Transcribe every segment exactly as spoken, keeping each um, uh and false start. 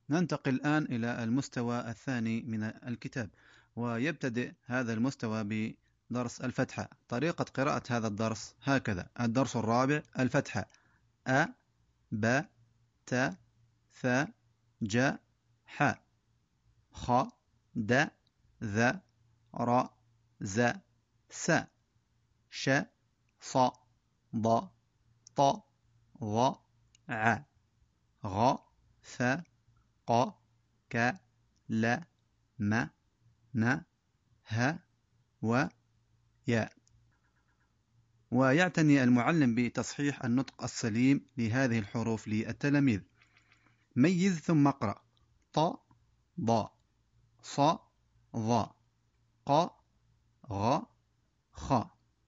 ننتقل الآن إلى المستوى الثاني من الكتاب، ويبتدئ هذا المستوى بدرس الفتحة. طريقة قراءة هذا الدرس هكذا: الدرس الرابع الفتحة: أ ب ت ث ج ح خ د ذ ر ز س ش ص ض ط ظ ع غ ث ق ك ل م ن ه و ياء. ويعتني المعلم بتصحيح النطق السليم لهذه الحروف للتلاميذ. ميز ثم اقرأ: ط ض ص ظ ق غ خ.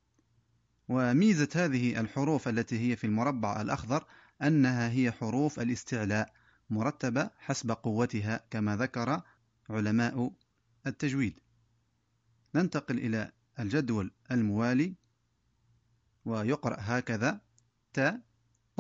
وميزة هذه الحروف التي هي في المربع الأخضر أنها هي حروف الاستعلاء، مرتبة حسب قوتها كما ذكر علماء التجويد. ننتقل إلى الجدول الموالي ويقرأ هكذا: ت ط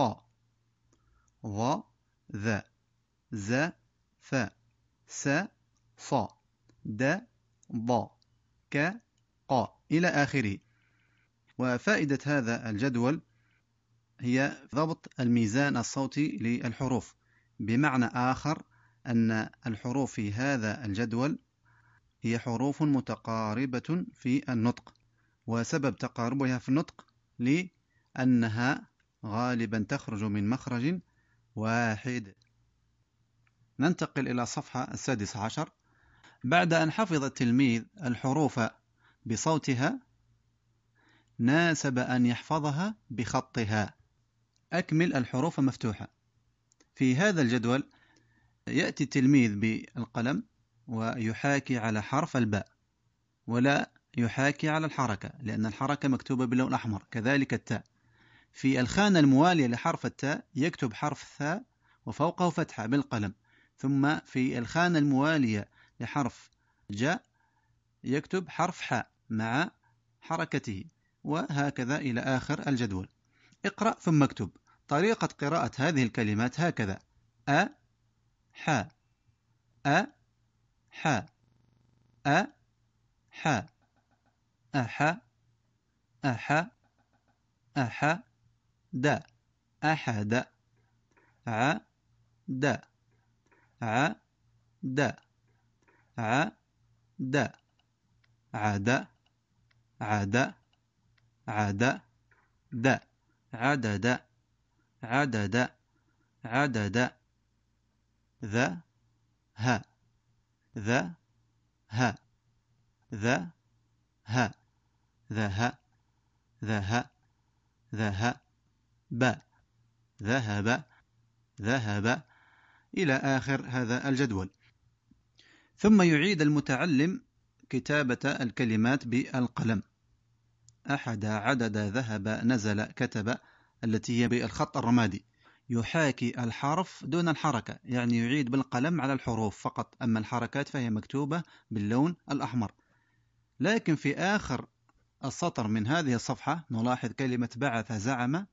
ظ ذ ز ث س ص د ض ك ق إلى آخره. وفائدة هذا الجدول هي ضبط الميزان الصوتي للحروف، بمعنى آخر أن الحروف في هذا الجدول هي حروف متقاربة في النطق، وسبب تقاربها في النطق لأنها غالبا تخرج من مخرج واحد. ننتقل إلى الصفحة السادسة عشر. بعد أن حفظ التلميذ الحروف بصوتها، ناسب أن يحفظها بخطها. أكمل الحروف مفتوحة. في هذا الجدول يأتي التلميذ بالقلم ويحاكي على حرف الباء، ولا يحاكي على الحركة لأن الحركة مكتوبة باللون الأحمر، كذلك التاء. في الخانة الموالية لحرف التاء يكتب حرف الثاء وفوقه فتحة بالقلم، ثم في الخانة الموالية لحرف جاء يكتب حرف حاء مع حركته، وهكذا إلى آخر الجدول. اقرأ ثم اكتب. طريقة قراءة هذه الكلمات هكذا: أ ح أ ح أ ح أح أح أح د أحد ع د ع د ع د عد عد عد د عدد عدد عدد ذ ه ذ ه ذ ه ذه ذه ذه ب ذهب ذهب إلى آخر هذا الجدول. ثم يعيد المتعلم كتابة الكلمات بالقلم: أحد عدد ذهب نزل كتب، التي هي بالخط الرمادي. يحاكي الحرف دون الحركة، يعني يعيد بالقلم على الحروف فقط، أما الحركات فهي مكتوبة باللون الأحمر. لكن في آخر السطر من هذه الصفحة نلاحظ كلمة بعث زعم،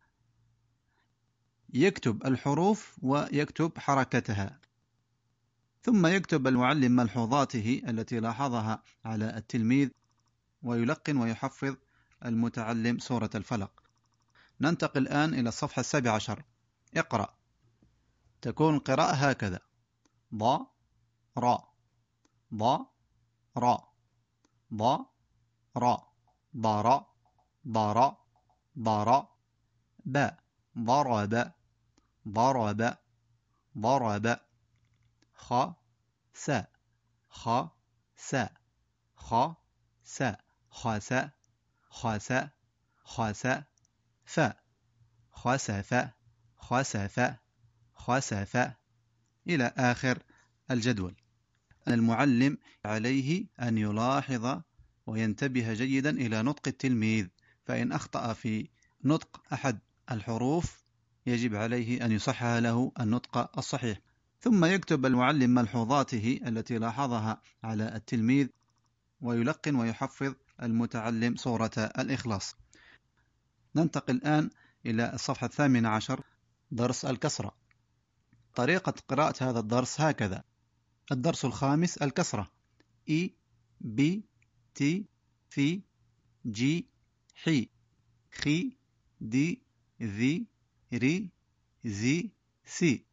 يكتب الحروف ويكتب حركتها، ثم يكتب المعلم ملحوظاته التي لاحظها على التلميذ، ويلقن ويحفظ المتعلم سورة الفلق. ننتقل الآن إلى الصفحة السابعة عشر. اقرأ. تكون القراءة هكذا: ض را ض را ض را ضر ضر ضر ب ضرب ضرب ضرب خ س خ س خ س خس خس خس ف خسف خسف خسف إلى آخر الجدول. المعلم عليه أن يلاحظ وينتبه جيدا إلى نطق التلميذ، فإن أخطأ في نطق أحد الحروف يجب عليه أن يصحح له النطق الصحيح. ثم يكتب المعلم ملحوظاته التي لاحظها على التلميذ، ويلقن ويحفظ المتعلم سورة الإخلاص. ننتقل الآن إلى الصفحة الثامنة عشر، درس الكسرة. طريقة قراءة هذا الدرس هكذا: الدرس الخامس الكسرة: إي بي تي ثي جي حي خي دي ذي ري زي سي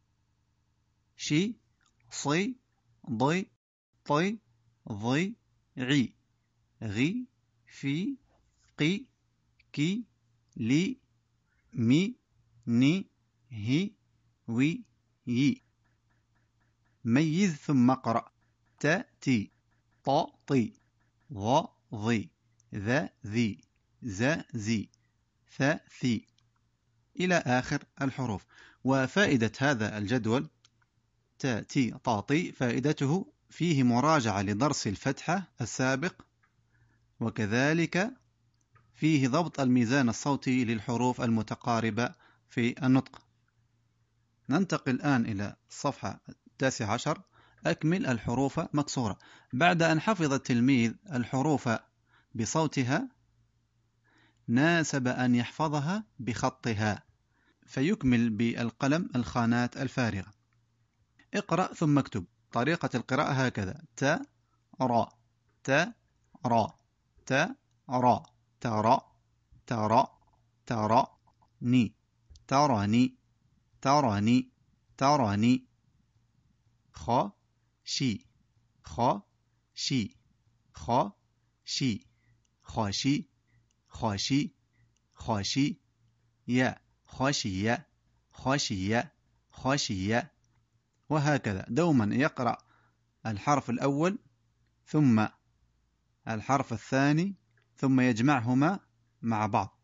شي صي ضي طي ضي عي غي في قي كي لي مي ني هي وي يي. ميز ثم اقرأ: ت تي ط طي ظ ظي ذا ذي ز زي ث ثي إلى آخر الحروف. وفائدة هذا الجدول ت تي ط طي فائدته فيه مراجعة لدرس الفتحة السابق، وكذلك فيه ضبط الميزان الصوتي للحروف المتقاربة في النطق. ننتقل الآن إلى الصفحة التاسعة عشر: أكمل الحروف مكسورة. بعد أن حفظ التلميذ الحروف بصوتها ناسب أن يحفظها بخطها، فيكمل بالقلم الخانات الفارغة. اقرأ ثم اكتب. طريقة القراءة هكذا: ت را ت را ت را ترى ترى ترى ني تراني تراني تراني خ شي خ شي خ شي خاشي خاشي خاشي يا خاشية خاشية خاشية. وهكذا دوما يقرأ الحرف الأول ثم الحرف الثاني ثم يجمعهما مع بعض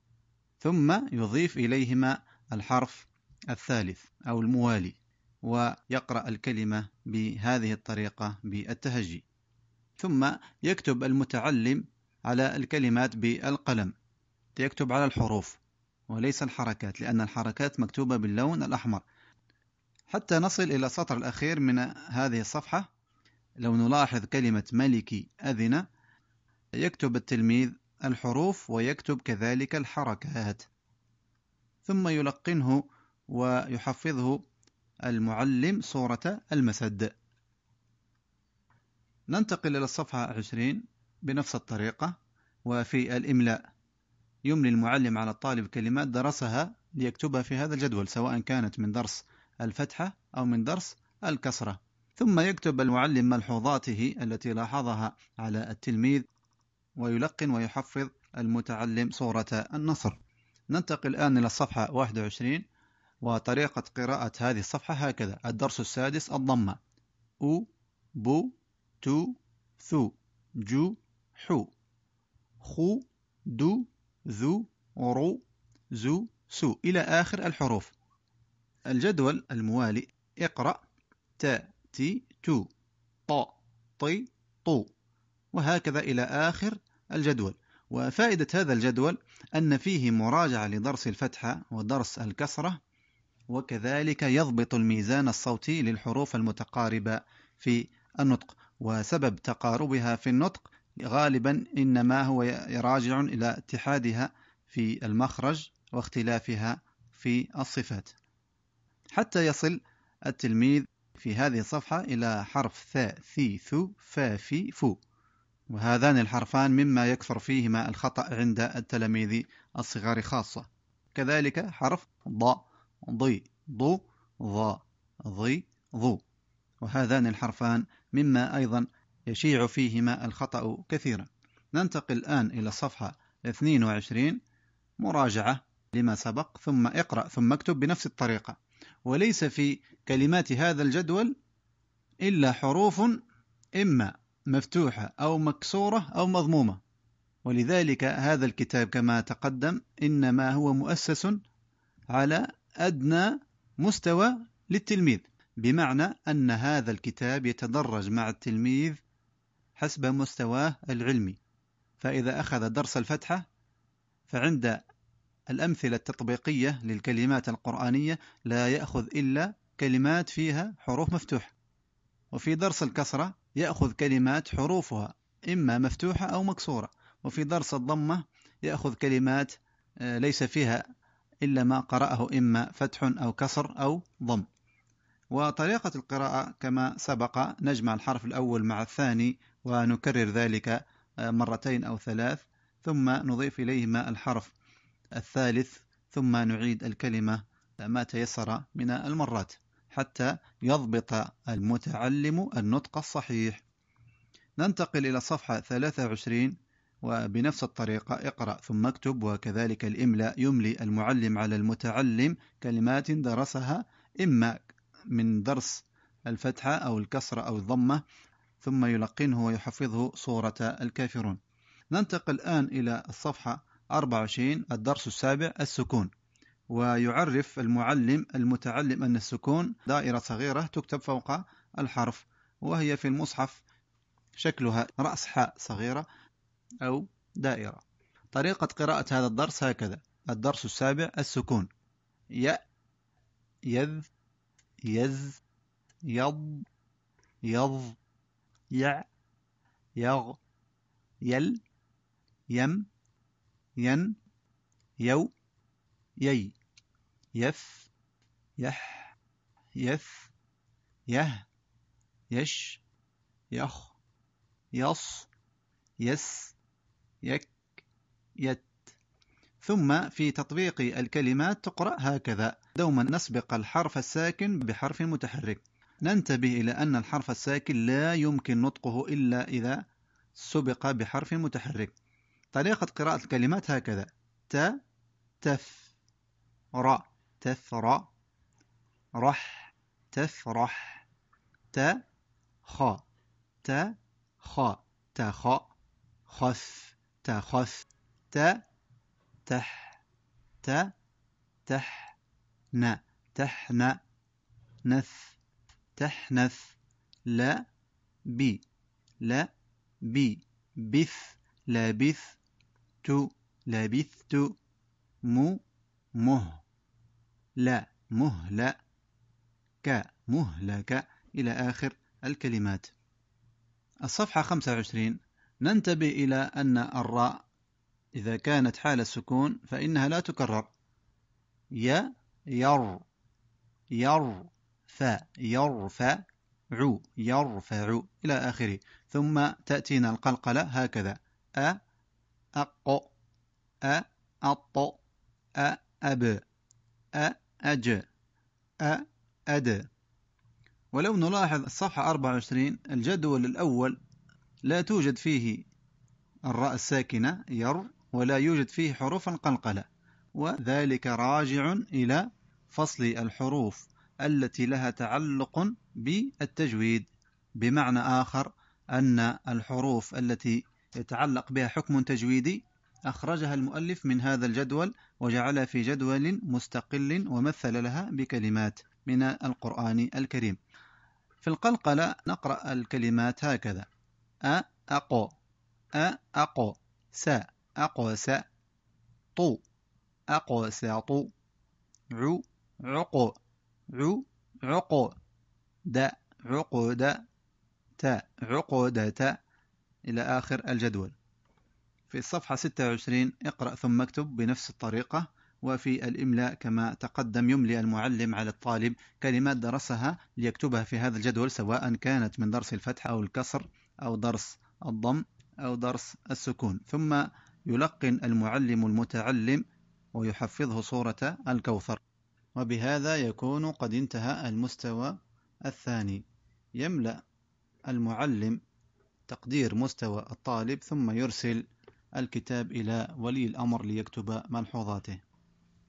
ثم يضيف إليهما الحرف الثالث أو الموالي، ويقرأ الكلمة بهذه الطريقة بالتهجي. ثم يكتب المتعلم على الكلمات بالقلم، يكتب على الحروف وليس الحركات، لأن الحركات مكتوبة باللون الأحمر. حتى نصل إلى السطر الأخير من هذه الصفحة، لو نلاحظ كلمة ملكي أذن، يكتب التلميذ الحروف ويكتب كذلك الحركات، ثم يلقنه ويحفظه المعلم سورة المسد. ننتقل إلى الصفحة عشرين بنفس الطريقة. وفي الإملاء يملي المعلم على الطالب كلمات درسها ليكتبها في هذا الجدول، سواء كانت من درس الفتحة أو من درس الكسرة، ثم يكتب المعلم ملحوظاته التي لاحظها على التلميذ ويلقن ويحفظ المتعلم سورة النصر. ننتقل الآن إلى الصفحة واحد وعشرين، وطريقة قراءة هذه الصفحة هكذا: الدرس السادس الضمة: أو بو تو ثو جو حو خو دو ذو رو زو سو إلى آخر الحروف. الجدول الموالي: اقرأ ت تي تو ط طي طو، وهكذا إلى آخر الجدول. وفائدة هذا الجدول أن فيه مراجعة لدرس الفتحة ودرس الكسرة، وكذلك يضبط الميزان الصوتي للحروف المتقاربة في النطق. وسبب تقاربها في النطق غالبا إنما هو راجع إلى اتحادها في المخرج واختلافها في الصفات، حتى يصل التلميذ في هذه الصفحة إلى حرف ثاء ثي ثو فا في فو، وهذان الحرفان مما يكثر فيهما الخطأ عند التلاميذ الصغار خاصة. كذلك حرف ض ضي ضو ظ ضي ضو، وهذان الحرفان مما أيضا يشيع فيهما الخطأ كثيرا. ننتقل الآن إلى الصفحة اثنين وعشرين، مراجعة لما سبق، ثم اقرأ ثم اكتب بنفس الطريقة. وليس في كلمات هذا الجدول إلا حروف إما مفتوحة أو مكسورة أو مضمومة، ولذلك هذا الكتاب كما تقدم إنما هو مؤسس على أدنى مستوى للتلميذ، بمعنى أن هذا الكتاب يتدرج مع التلميذ حسب مستواه العلمي. فإذا أخذ درس الفتحة فعند الأمثلة التطبيقية للكلمات القرآنية لا يأخذ إلا كلمات فيها حروف مفتوحة، وفي درس الكسرة يأخذ كلمات حروفها إما مفتوحة أو مكسورة، وفي درس الضمة يأخذ كلمات ليس فيها إلا ما قرأه إما فتح أو كسر أو ضم. وطريقة القراءة كما سبق، نجمع الحرف الأول مع الثاني ونكرر ذلك مرتين أو ثلاث، ثم نضيف إليهما الحرف الثالث، ثم نعيد الكلمة ما تيسر من المرات حتى يضبط المتعلم النطق الصحيح. ننتقل إلى الصفحة ثلاثة وعشرين، وبنفس الطريقة اقرأ ثم اكتب، وكذلك الإملاء يملي المعلم على المتعلم كلمات درسها إما من درس الفتحة أو الكسرة أو الضمة، ثم يلقنه ويحفظه صورة الكافرون. ننتقل الآن إلى الصفحة أربعة وعشرين، الدرس السابع السكون. ويعرف المعلم المتعلم أن السكون دائرة صغيرة تكتب فوق الحرف، وهي في المصحف شكلها رأس حاء صغيرة أو دائرة. طريقة قراءة هذا الدرس هكذا: الدرس السابع السكون: ي، يذ، يز، يض، يض، يع، يغ، يل، يم، ين، يو، يي، يف، يح، يث، يه، يش، يخ، يص، يس، يك، يت. ثم في تطبيق الكلمات تقرأ هكذا: دوما نسبق الحرف الساكن بحرف متحرك. ننتبه إلى أن الحرف الساكن لا يمكن نطقه إلا إذا سبق بحرف متحرك. طريقة قراءة الكلمات هكذا: ت، تف، ر، تفر، رح، تفرح، ت، خ، ت، خ، تخ، خف، تخف، ت، تح، ت، تح، ن، تحن، نث، تحنث، لا، بي، لا، بي، بث، لابث، تو، لابثت، مو، مه، لا، مهلا، ك، مهلك، إلى آخر الكلمات. الصفحة خمسة وعشرين، ننتبه إلى أن الراء إذا كانت حال السكون فإنها لا تكرر: ي، ير، ير، ف، يرفع، عو، يرفع، إلى آخره. ثم تأتينا القلقلة هكذا: أ، أق، أ، أط، أ، أب، أ، أج، أ، أد. ولو نلاحظ الصفحة أربعة وعشرين، الجدول الأول لا توجد فيه الراء الساكنة ير، ولا يوجد فيه حروف القلقلة، وذلك راجع إلى فصل الحروف التي لها تعلق بالتجويد. بمعنى آخر أن الحروف التي يتعلق بها حكم تجويدي أخرجها المؤلف من هذا الجدول وجعلها في جدول مستقل ومثل لها بكلمات من القرآن الكريم. في القلقلة نقرأ الكلمات هكذا: أ، أقو، أ، أقو، س، أقو، س، طو، أقو، ساطو، عو، عقو، عو، عقو، د، عقود، ت، عقودة، إلى آخر الجدول. في الصفحة ستة وعشرين اقرأ ثم اكتب بنفس الطريقة. وفي الإملاء كما تقدم يملي المعلم على الطالب كلمات درسها ليكتبها في هذا الجدول، سواء كانت من درس الفتح أو الكسر أو درس الضم أو درس السكون، ثم يلقن المعلم المتعلم ويحفظه صورة الكوثر. وبهذا يكون قد انتهى المستوى الثاني. يملأ المعلم تقدير مستوى الطالب ثم يرسل الكتاب إلى ولي الأمر ليكتب ملحوظاته.